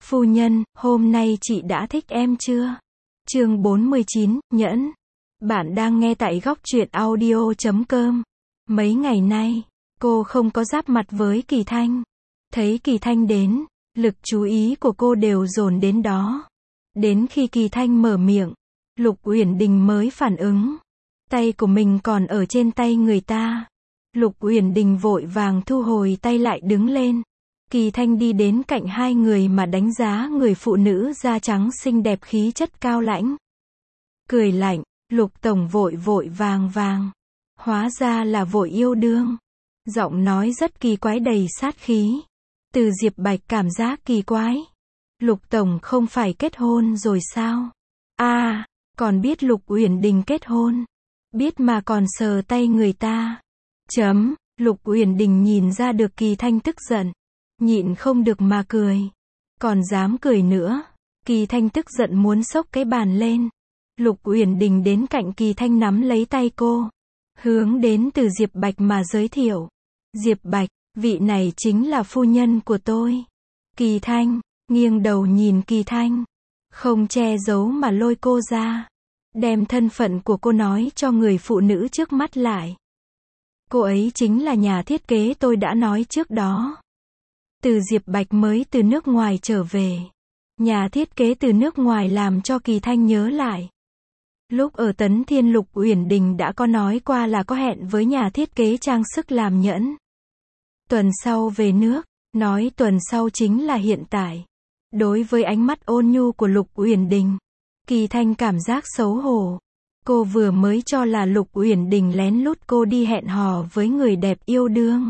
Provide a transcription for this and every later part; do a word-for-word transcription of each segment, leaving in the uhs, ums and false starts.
Phu nhân, hôm nay chị đã thích em chưa? Chương bốn mươi chín, Nhẫn. Bạn đang nghe tại góc truyện audio chấm com. Mấy ngày nay, cô không có giáp mặt với Kỳ Thanh. Thấy Kỳ Thanh đến, lực chú ý của cô đều dồn đến đó. Đến khi Kỳ Thanh mở miệng, Lục Uyển Đình mới phản ứng. Tay của mình còn ở trên tay người ta. Lục Uyển Đình vội vàng thu hồi tay lại đứng lên. Kỳ Thanh đi đến cạnh hai người mà đánh giá người phụ nữ da trắng xinh đẹp khí chất cao lãnh. Cười lạnh, Lục tổng vội vội vàng vàng. Hóa ra là vội yêu đương. Giọng nói rất kỳ quái đầy sát khí. Từ Diệp Bạch cảm giác kỳ quái. Lục tổng không phải kết hôn rồi sao? À, còn biết Lục Uyển Đình kết hôn. Biết mà còn sờ tay người ta. Chấm, Lục Uyển Đình nhìn ra được Kỳ Thanh tức giận. Nhịn không được mà cười. Còn dám cười nữa. Kỳ Thanh tức giận muốn xốc cái bàn lên. Lục Uyển Đình đến cạnh Kỳ Thanh nắm lấy tay cô. Hướng đến từ Diệp Bạch mà giới thiệu. Diệp Bạch, vị này chính là phu nhân của tôi. Kỳ Thanh, nghiêng đầu nhìn Kỳ Thanh. Không che giấu mà lôi cô ra. Đem thân phận của cô nói cho người phụ nữ trước mắt lại. Cô ấy chính là nhà thiết kế tôi đã nói trước đó. Từ Diệp Bạch mới từ nước ngoài trở về. Nhà thiết kế từ nước ngoài làm cho Kỳ Thanh nhớ lại. Lúc ở Tấn Thiên Lục Uyển Đình đã có nói qua là có hẹn với nhà thiết kế trang sức làm nhẫn. Tuần sau về nước, nói tuần sau chính là hiện tại. Đối với ánh mắt ôn nhu của Lục Uyển Đình, Kỳ Thanh cảm giác xấu hổ. Cô vừa mới cho là Lục Uyển Đình lén lút cô đi hẹn hò với người đẹp yêu đương.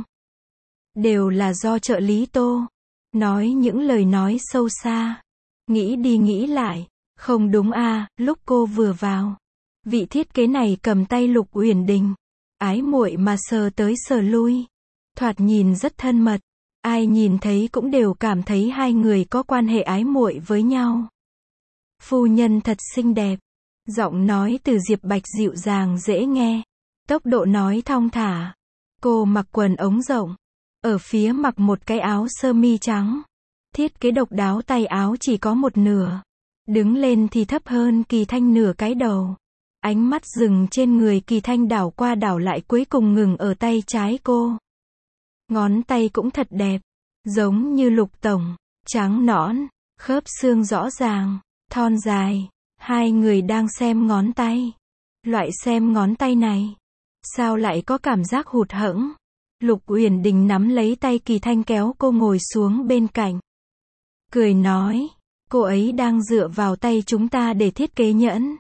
Đều là do trợ lý Tô. Nói những lời nói sâu xa. Nghĩ đi nghĩ lại. Không đúng à, lúc cô vừa vào. Vị thiết kế này cầm tay Lục Uyển Đình. Ái muội mà sờ tới sờ lui. Thoạt nhìn rất thân mật. Ai nhìn thấy cũng đều cảm thấy hai người có quan hệ ái muội với nhau. Phu nhân thật xinh đẹp. Giọng nói từ Diệp Bạch dịu dàng dễ nghe. Tốc độ nói thong thả. Cô mặc quần ống rộng. Ở phía mặc một cái áo sơ mi trắng. Thiết kế độc đáo, tay áo chỉ có một nửa. Đứng lên thì thấp hơn Kỳ Thanh nửa cái đầu. Ánh mắt dừng trên người Kỳ Thanh đảo qua đảo lại cuối cùng ngừng ở tay trái cô. Ngón tay cũng thật đẹp. Giống như Lục tổng. Trắng nõn. Khớp xương rõ ràng. Thon dài. Hai người đang xem ngón tay. Loại xem ngón tay này. Sao lại có cảm giác hụt hẫng? Lục Uyển Đình nắm lấy tay Kỳ Thanh kéo cô ngồi xuống bên cạnh. Cười nói. Cô ấy đang dựa vào tay chúng ta để thiết kế nhẫn.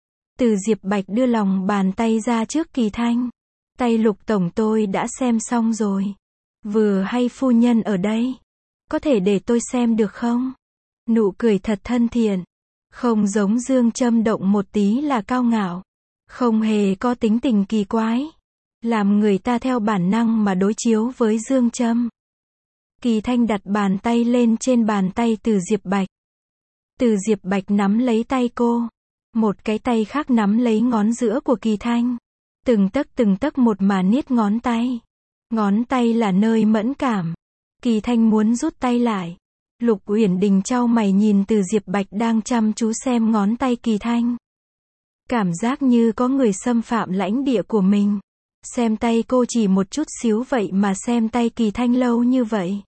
Từ Diệp Bạch đưa lòng bàn tay ra trước Kỳ Thanh. Tay Lục tổng tôi đã xem xong rồi. Vừa hay phu nhân ở đây. Có thể để tôi xem được không? Nụ cười thật thân thiện. Không giống Dương Châm động một tí là cao ngạo. Không hề có tính tình kỳ quái. Làm người ta theo bản năng mà đối chiếu với Dương Châm. Kỳ Thanh đặt bàn tay lên trên bàn tay từ Diệp Bạch. Từ Diệp Bạch nắm lấy tay cô. Một cái tay khác nắm lấy ngón giữa của Kỳ Thanh. Từng tấc từng tấc một mà niết ngón tay. Ngón tay là nơi mẫn cảm. Kỳ Thanh muốn rút tay lại. Lục Uyển Đình chau mày nhìn từ Diệp Bạch đang chăm chú xem ngón tay Kỳ Thanh. Cảm giác như có người xâm phạm lãnh địa của mình. Xem tay cô chỉ một chút xíu vậy mà xem tay Kỳ Thanh lâu như vậy.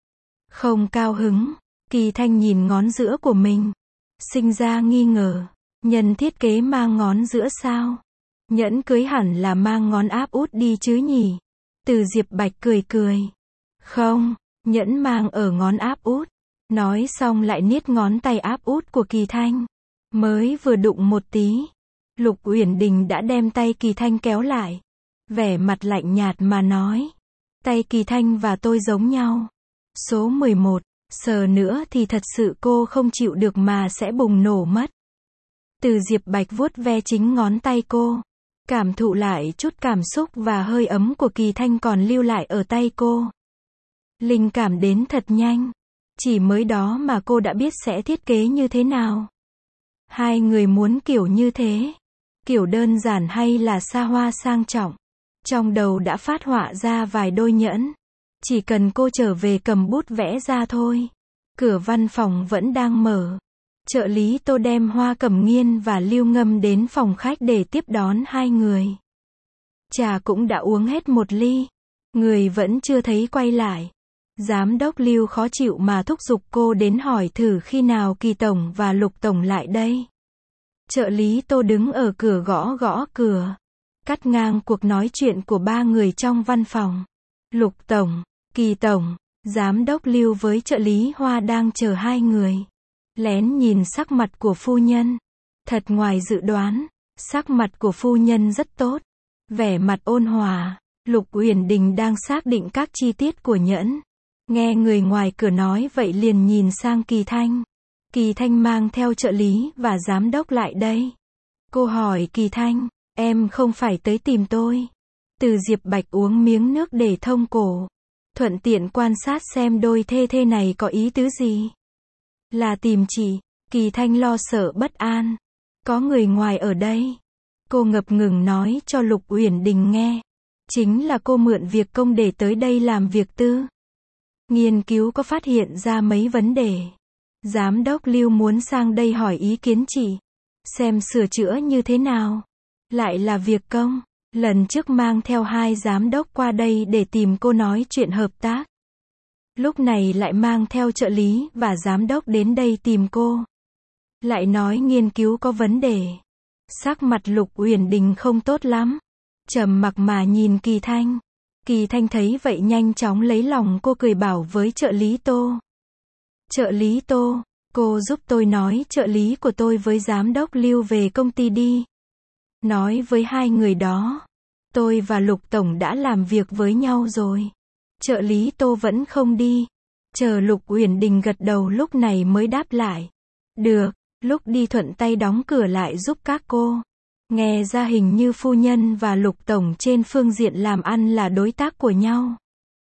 Không cao hứng. Kỳ Thanh nhìn ngón giữa của mình. Sinh ra nghi ngờ. Nhân thiết kế mang ngón giữa sao? Nhẫn cưới hẳn là mang ngón áp út đi chứ nhỉ? Từ Diệp Bạch cười cười. Không, nhẫn mang ở ngón áp út. Nói xong lại niết ngón tay áp út của Kỳ Thanh. Mới vừa đụng một tí. Lục Uyển Đình đã đem tay Kỳ Thanh kéo lại. Vẻ mặt lạnh nhạt mà nói. Tay Kỳ Thanh và tôi giống nhau. Số mười một. Sờ nữa thì thật sự cô không chịu được mà sẽ bùng nổ mất. Từ Diệp Bạch vuốt ve chính ngón tay cô. Cảm thụ lại chút cảm xúc và hơi ấm của Kỳ Thanh còn lưu lại ở tay cô. Linh cảm đến thật nhanh. Chỉ mới đó mà cô đã biết sẽ thiết kế như thế nào. Hai người muốn kiểu như thế. Kiểu đơn giản hay là xa hoa sang trọng. Trong đầu đã phát họa ra vài đôi nhẫn. Chỉ cần cô trở về cầm bút vẽ ra thôi. Cửa văn phòng vẫn đang mở. Trợ lý Tô đem Hoa Cẩm Nghiên và Lưu Ngâm đến phòng khách để tiếp đón hai người. Trà cũng đã uống hết một ly. Người vẫn chưa thấy quay lại. Giám đốc Lưu khó chịu mà thúc giục cô đến hỏi thử khi nào Kỳ tổng và Lục tổng lại đây. Trợ lý Tô đứng ở cửa gõ gõ cửa, cắt ngang cuộc nói chuyện của ba người trong văn phòng. Lục tổng, Kỳ tổng, giám đốc Lưu với trợ lý Hoa đang chờ hai người. Lén nhìn sắc mặt của phu nhân. Thật ngoài dự đoán, sắc mặt của phu nhân rất tốt. Vẻ mặt ôn hòa. Lục Uyển Đình đang xác định các chi tiết của nhẫn. Nghe người ngoài cửa nói vậy liền nhìn sang Kỳ Thanh. Kỳ Thanh mang theo trợ lý và giám đốc lại đây. Cô hỏi Kỳ Thanh, em không phải tới tìm tôi. Từ Diệp Bạch uống miếng nước để thông cổ. Thuận tiện quan sát xem đôi thê thê này có ý tứ gì. Là tìm chị. Kỳ Thanh lo sợ bất an. Có người ngoài ở đây. Cô ngập ngừng nói cho Lục Uyển Đình nghe. Chính là cô mượn việc công để tới đây làm việc tư. Nghiên cứu có phát hiện ra mấy vấn đề. Giám đốc Lưu muốn sang đây hỏi ý kiến chị. Xem sửa chữa như thế nào. Lại là việc công. Lần trước mang theo hai giám đốc qua đây để tìm cô nói chuyện hợp tác. Lúc này lại mang theo trợ lý và giám đốc đến đây tìm cô. Lại nói nghiên cứu có vấn đề. Sắc mặt Lục Uyển Đình không tốt lắm. Trầm mặc mà nhìn Kỳ Thanh. Kỳ Thanh thấy vậy nhanh chóng lấy lòng cô, cười bảo với trợ lý Tô. Trợ lý Tô, cô giúp tôi nói trợ lý của tôi với giám đốc Lưu về công ty đi. Nói với hai người đó. Tôi và Lục tổng đã làm việc với nhau rồi. Trợ lý Tô vẫn không đi. Chờ Lục Uyển Đình gật đầu lúc này mới đáp lại. Được, lúc đi thuận tay đóng cửa lại giúp các cô. Nghe ra hình như phu nhân và Lục tổng trên phương diện làm ăn là đối tác của nhau.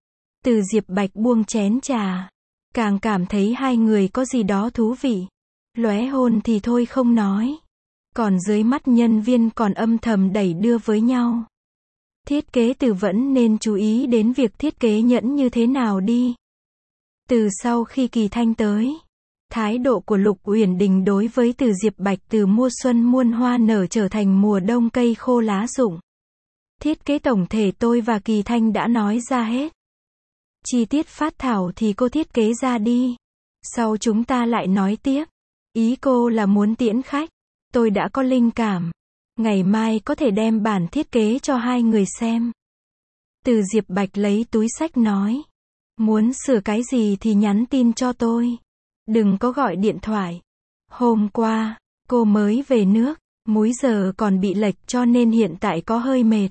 Từ Diệp Bạch buông chén trà. Càng cảm thấy hai người có gì đó thú vị. Lóe hôn thì thôi không nói. Còn dưới mắt nhân viên còn âm thầm đẩy đưa với nhau. Thiết kế từ vẫn nên chú ý đến việc thiết kế nhẫn như thế nào đi. Từ sau khi Kỳ Thanh tới, thái độ của Lục Uyển Đình đối với Từ Diệp Bạch từ mùa xuân muôn hoa nở trở thành mùa đông cây khô lá rụng. Thiết kế tổng thể tôi và Kỳ Thanh đã nói ra hết. Chi tiết phát thảo thì cô thiết kế ra đi. Sau chúng ta lại nói tiếp. Ý cô là muốn tiễn khách. Tôi đã có linh cảm. Ngày mai có thể đem bản thiết kế cho hai người xem. Từ Diệp Bạch lấy túi xách nói. Muốn sửa cái gì thì nhắn tin cho tôi. Đừng có gọi điện thoại. Hôm qua, cô mới về nước. Múi giờ còn bị lệch cho nên hiện tại có hơi mệt.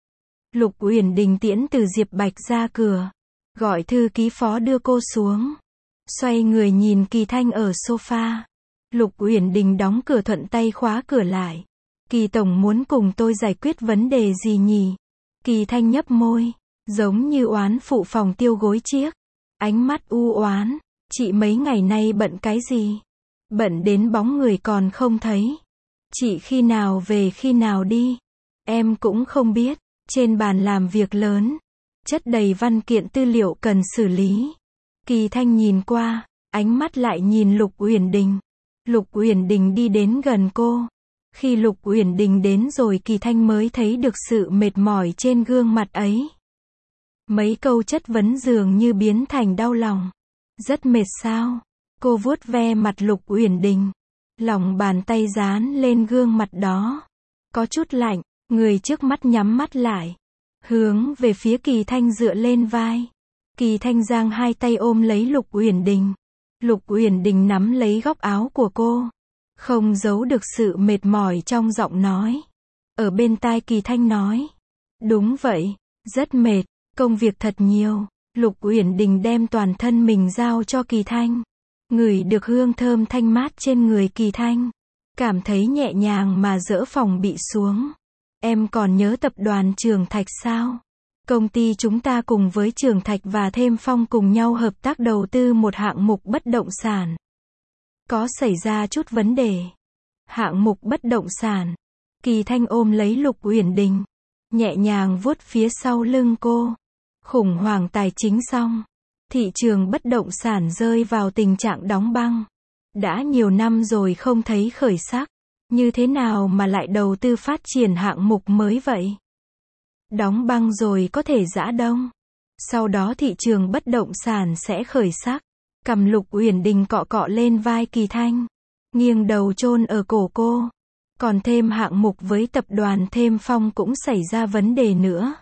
Lục Uyển Đình tiễn Từ Diệp Bạch ra cửa. Gọi thư ký phó đưa cô xuống. Xoay người nhìn Kỳ Thanh ở sofa. Lục Uyển Đình đóng cửa thuận tay khóa cửa lại. Kỳ tổng muốn cùng tôi giải quyết vấn đề gì nhỉ? Kỳ Thanh nhấp môi. Giống như oán phụ phòng tiêu gối chiếc. Ánh mắt u oán. Chị mấy ngày nay bận cái gì? Bận đến bóng người còn không thấy. Chị khi nào về khi nào đi? Em cũng không biết. Trên bàn làm việc lớn. Chất đầy văn kiện tư liệu cần xử lý. Kỳ Thanh nhìn qua. Ánh mắt lại nhìn Lục Uyển Đình. Lục Uyển Đình đi đến gần cô. Khi Lục Uyển Đình đến rồi Kỳ Thanh mới thấy được sự mệt mỏi trên gương mặt ấy. Mấy câu chất vấn dường như biến thành đau lòng. Rất mệt sao? Cô vuốt ve mặt Lục Uyển Đình. Lòng bàn tay dán lên gương mặt đó. Có chút lạnh, người trước mắt nhắm mắt lại. Hướng về phía Kỳ Thanh dựa lên vai. Kỳ Thanh giang hai tay ôm lấy Lục Uyển Đình. Lục Uyển Đình nắm lấy góc áo của cô. Không giấu được sự mệt mỏi trong giọng nói. Ở bên tai Kỳ Thanh nói. Đúng vậy, rất mệt, công việc thật nhiều. Lục Uyển Đình đem toàn thân mình giao cho Kỳ Thanh. Ngửi được hương thơm thanh mát trên người Kỳ Thanh. Cảm thấy nhẹ nhàng mà dỡ phòng bị xuống. Em còn nhớ tập đoàn Trường Thạch sao? Công ty chúng ta cùng với Trường Thạch và Thêm Phong cùng nhau hợp tác đầu tư một hạng mục bất động sản. Có xảy ra chút vấn đề. Hạng mục bất động sản. Kỳ Thanh ôm lấy Lục Uyển Đình. Nhẹ nhàng vuốt phía sau lưng cô. Khủng hoảng tài chính xong. Thị trường bất động sản rơi vào tình trạng đóng băng. Đã nhiều năm rồi không thấy khởi sắc. Như thế nào mà lại đầu tư phát triển hạng mục mới vậy? Đóng băng rồi có thể giã đông. Sau đó thị trường bất động sản sẽ khởi sắc. Cầm Lục Uyển Đình cọ cọ lên vai Kỳ Thanh. Nghiêng đầu chôn ở cổ cô. Còn thêm hạng mục với tập đoàn Thêm Phong cũng xảy ra vấn đề nữa.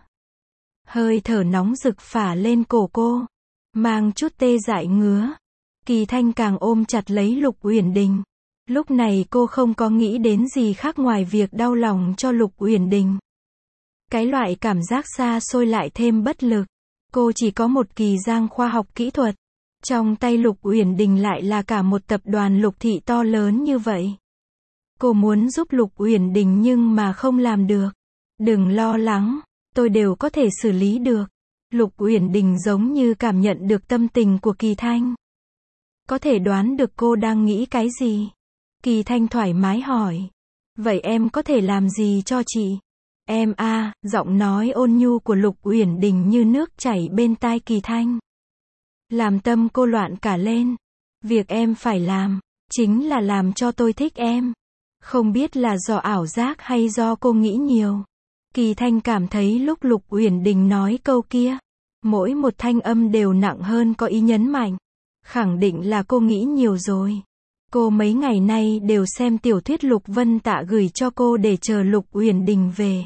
Hơi thở nóng rực phả lên cổ cô. Mang chút tê dại ngứa. Kỳ Thanh càng ôm chặt lấy Lục Uyển Đình. Lúc này cô không có nghĩ đến gì khác ngoài việc đau lòng cho Lục Uyển Đình. Cái loại cảm giác xa xôi lại thêm bất lực. Cô chỉ có một kỳ giang khoa học kỹ thuật. Trong tay Lục Uyển Đình lại là cả một tập đoàn Lục thị to lớn như vậy. Cô muốn giúp Lục Uyển Đình nhưng mà không làm được. Đừng lo lắng, tôi đều có thể xử lý được. Lục Uyển Đình giống như cảm nhận được tâm tình của Kỳ Thanh. Có thể đoán được cô đang nghĩ cái gì. Kỳ Thanh thoải mái hỏi. Vậy em có thể làm gì cho chị? Em a, à, giọng nói ôn nhu của Lục Uyển Đình như nước chảy bên tai Kỳ Thanh. Làm tâm cô loạn cả lên. Việc em phải làm, chính là làm cho tôi thích em. Không biết là do ảo giác hay do cô nghĩ nhiều. Kỳ Thanh cảm thấy lúc Lục Uyển Đình nói câu kia, mỗi một thanh âm đều nặng hơn có ý nhấn mạnh. Khẳng định là cô nghĩ nhiều rồi. Cô mấy ngày nay đều xem tiểu thuyết Lục Vân Tạ gửi cho cô để chờ Lục Uyển Đình về.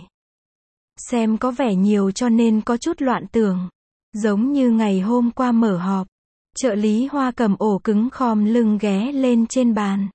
Xem có vẻ nhiều cho nên có chút loạn tưởng. Giống như ngày hôm qua mở họp, trợ lý Hoa cầm ổ cứng khom lưng ghé lên trên bàn.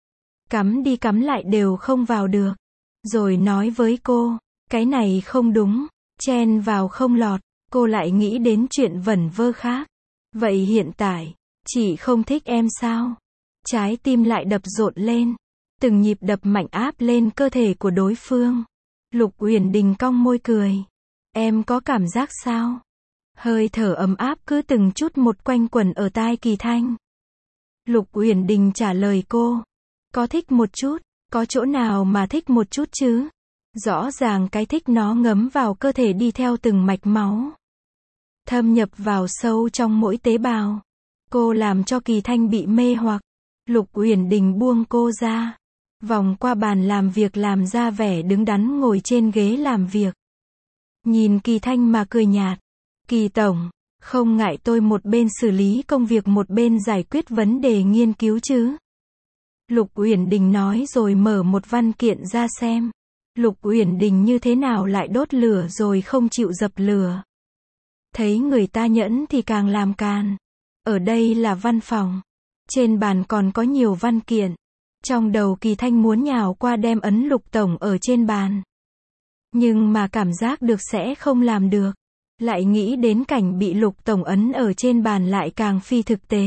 Cắm đi cắm lại đều không vào được. Rồi nói với cô, cái này không đúng, chen vào không lọt. Cô lại nghĩ đến chuyện vẩn vơ khác. Vậy hiện tại, chị không thích em sao? Trái tim lại đập rộn lên. Từng nhịp đập mạnh áp lên cơ thể của đối phương. Lục Uyển Đình cong môi cười. Em có cảm giác sao? Hơi thở ấm áp cứ từng chút một quanh quẩn ở tai Kỳ Thanh. Lục Uyển Đình trả lời cô. Có thích một chút, có chỗ nào mà thích một chút chứ? Rõ ràng cái thích nó ngấm vào cơ thể đi theo từng mạch máu. Thâm nhập vào sâu trong mỗi tế bào. Cô làm cho Kỳ Thanh bị mê hoặc. Lục Uyển Đình buông cô ra. Vòng qua bàn làm việc làm ra vẻ đứng đắn ngồi trên ghế làm việc. Nhìn Kỳ Thanh mà cười nhạt. Kỳ tổng, không ngại tôi một bên xử lý công việc một bên giải quyết vấn đề nghiên cứu chứ? Lục Uyển Đình nói rồi mở một văn kiện ra xem. Lục Uyển Đình như thế nào lại đốt lửa rồi không chịu dập lửa. Thấy người ta nhẫn thì càng làm càn. Ở đây là văn phòng. Trên bàn còn có nhiều văn kiện. Trong đầu Kỳ Thanh muốn nhào qua đem ấn Lục tổng ở trên bàn. Nhưng mà cảm giác được sẽ không làm được. Lại nghĩ đến cảnh bị Lục tổng ấn ở trên bàn lại càng phi thực tế.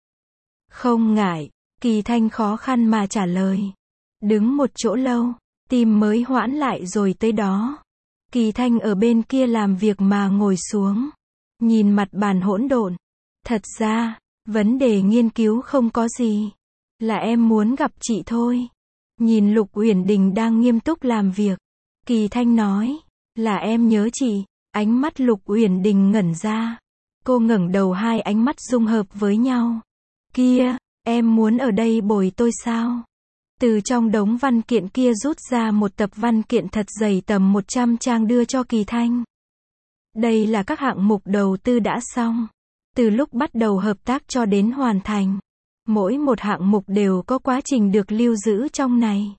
Không ngại, Kỳ Thanh khó khăn mà trả lời. Đứng một chỗ lâu, tim mới hoãn lại rồi tới đó. Kỳ Thanh ở bên kia làm việc mà ngồi xuống. Nhìn mặt bàn hỗn độn. Thật ra, vấn đề nghiên cứu không có gì. Là em muốn gặp chị thôi. Nhìn Lục Uyển Đình đang nghiêm túc làm việc. Kỳ Thanh nói, là em nhớ chị. Ánh mắt Lục Uyển Đình ngẩn ra. Cô ngẩng đầu hai ánh mắt dung hợp với nhau. Kia, em muốn ở đây bồi tôi sao? Từ trong đống văn kiện kia rút ra một tập văn kiện thật dày tầm một trăm trang đưa cho Kỳ Thanh. Đây là các hạng mục đầu tư đã xong. Từ lúc bắt đầu hợp tác cho đến hoàn thành. Mỗi một hạng mục đều có quá trình được lưu giữ trong này.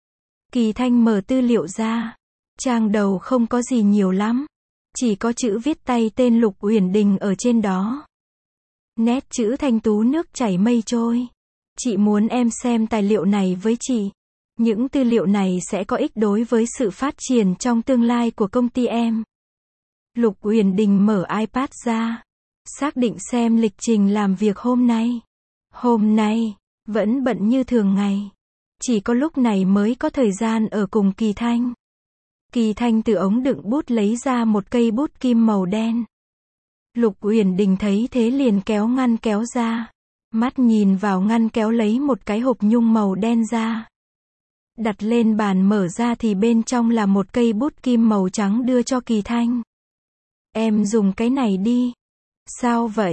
Kỳ Thanh mở tư liệu ra. Trang đầu không có gì nhiều lắm. Chỉ có chữ viết tay tên Lục Uyển Đình ở trên đó. Nét chữ thanh tú nước chảy mây trôi. Chị muốn em xem tài liệu này với chị. Những tư liệu này sẽ có ích đối với sự phát triển trong tương lai của công ty em. Lục Uyển Đình mở iPad ra. Xác định xem lịch trình làm việc hôm nay. Hôm nay, vẫn bận như thường ngày. Chỉ có lúc này mới có thời gian ở cùng Kỳ Thanh. Kỳ Thanh từ ống đựng bút lấy ra một cây bút kim màu đen. Lục Uyển Đình thấy thế liền kéo ngăn kéo ra. Mắt nhìn vào ngăn kéo lấy một cái hộp nhung màu đen ra. Đặt lên bàn mở ra thì bên trong là một cây bút kim màu trắng đưa cho Kỳ Thanh. Em dùng cái này đi. Sao vậy?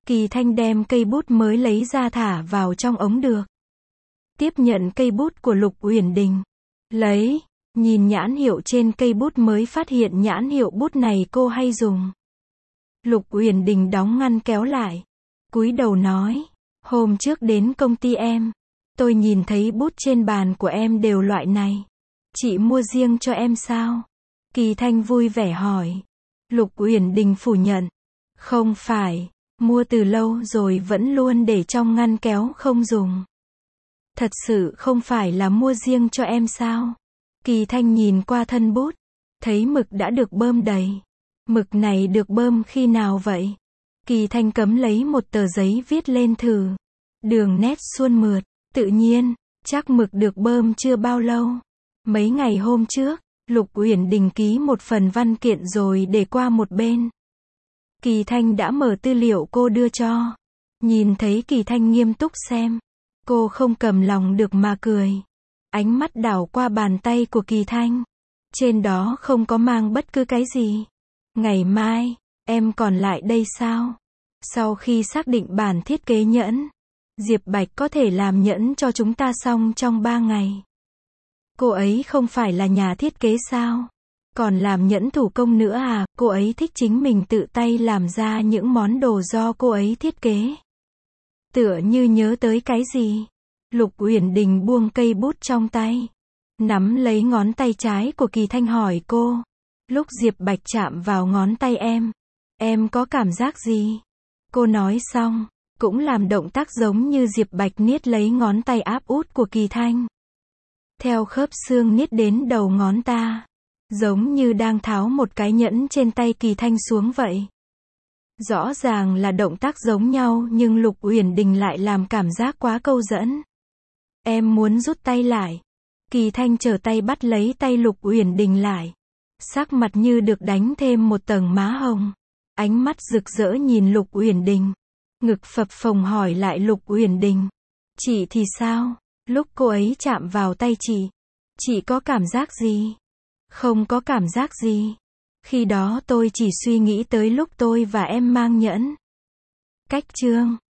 Kỳ Thanh đem cây bút mới lấy ra thả vào trong ống được. Tiếp nhận cây bút của Lục Uyển Đình. Lấy, nhìn nhãn hiệu trên cây bút mới phát hiện nhãn hiệu bút này cô hay dùng. Lục Uyển Đình đóng ngăn kéo lại. Cúi đầu nói, hôm trước đến công ty em, tôi nhìn thấy bút trên bàn của em đều loại này. Chị mua riêng cho em sao? Kỳ Thanh vui vẻ hỏi. Lục Uyển Đình phủ nhận. Không phải, mua từ lâu rồi vẫn luôn để trong ngăn kéo không dùng. Thật sự không phải là mua riêng cho em sao? Kỳ Thanh nhìn qua thân bút, thấy mực đã được bơm đầy. Mực này được bơm khi nào vậy? Kỳ Thanh cấm lấy một tờ giấy viết lên thử. Đường nét suôn mượt, tự nhiên, chắc mực được bơm chưa bao lâu. Mấy ngày hôm trước, Lục Uyển Đình ký một phần văn kiện rồi để qua một bên. Kỳ Thanh đã mở tư liệu cô đưa cho. Nhìn thấy Kỳ Thanh nghiêm túc xem, cô không cầm lòng được mà cười. Ánh mắt đảo qua bàn tay của Kỳ Thanh. Trên đó không có mang bất cứ cái gì. Ngày mai, em còn lại đây sao? Sau khi xác định bản thiết kế nhẫn, Diệp Bạch có thể làm nhẫn cho chúng ta xong trong ba ngày. Cô ấy không phải là nhà thiết kế sao? Còn làm nhẫn thủ công nữa à? Cô ấy thích chính mình tự tay làm ra những món đồ do cô ấy thiết kế. Tựa như nhớ tới cái gì? Lục Uyển Đình buông cây bút trong tay, nắm lấy ngón tay trái của Kỳ Thanh hỏi cô. Lúc Diệp Bạch chạm vào ngón tay em, em có cảm giác gì? Cô nói xong, cũng làm động tác giống như Diệp Bạch niết lấy ngón tay áp út của Kỳ Thanh. Theo khớp xương niết đến đầu ngón ta, giống như đang tháo một cái nhẫn trên tay Kỳ Thanh xuống vậy. Rõ ràng là động tác giống nhau nhưng Lục Uyển Đình lại làm cảm giác quá câu dẫn. Em muốn rút tay lại. Kỳ Thanh trở tay bắt lấy tay Lục Uyển Đình lại. Sắc mặt như được đánh thêm một tầng má hồng. Ánh mắt rực rỡ nhìn Lục Uyển Đình. Ngực phập phồng hỏi lại Lục Uyển Đình. Chị thì sao? Lúc cô ấy chạm vào tay chị, chị có cảm giác gì? Không có cảm giác gì. Khi đó tôi chỉ suy nghĩ tới lúc tôi và em mang nhẫn. Cách chương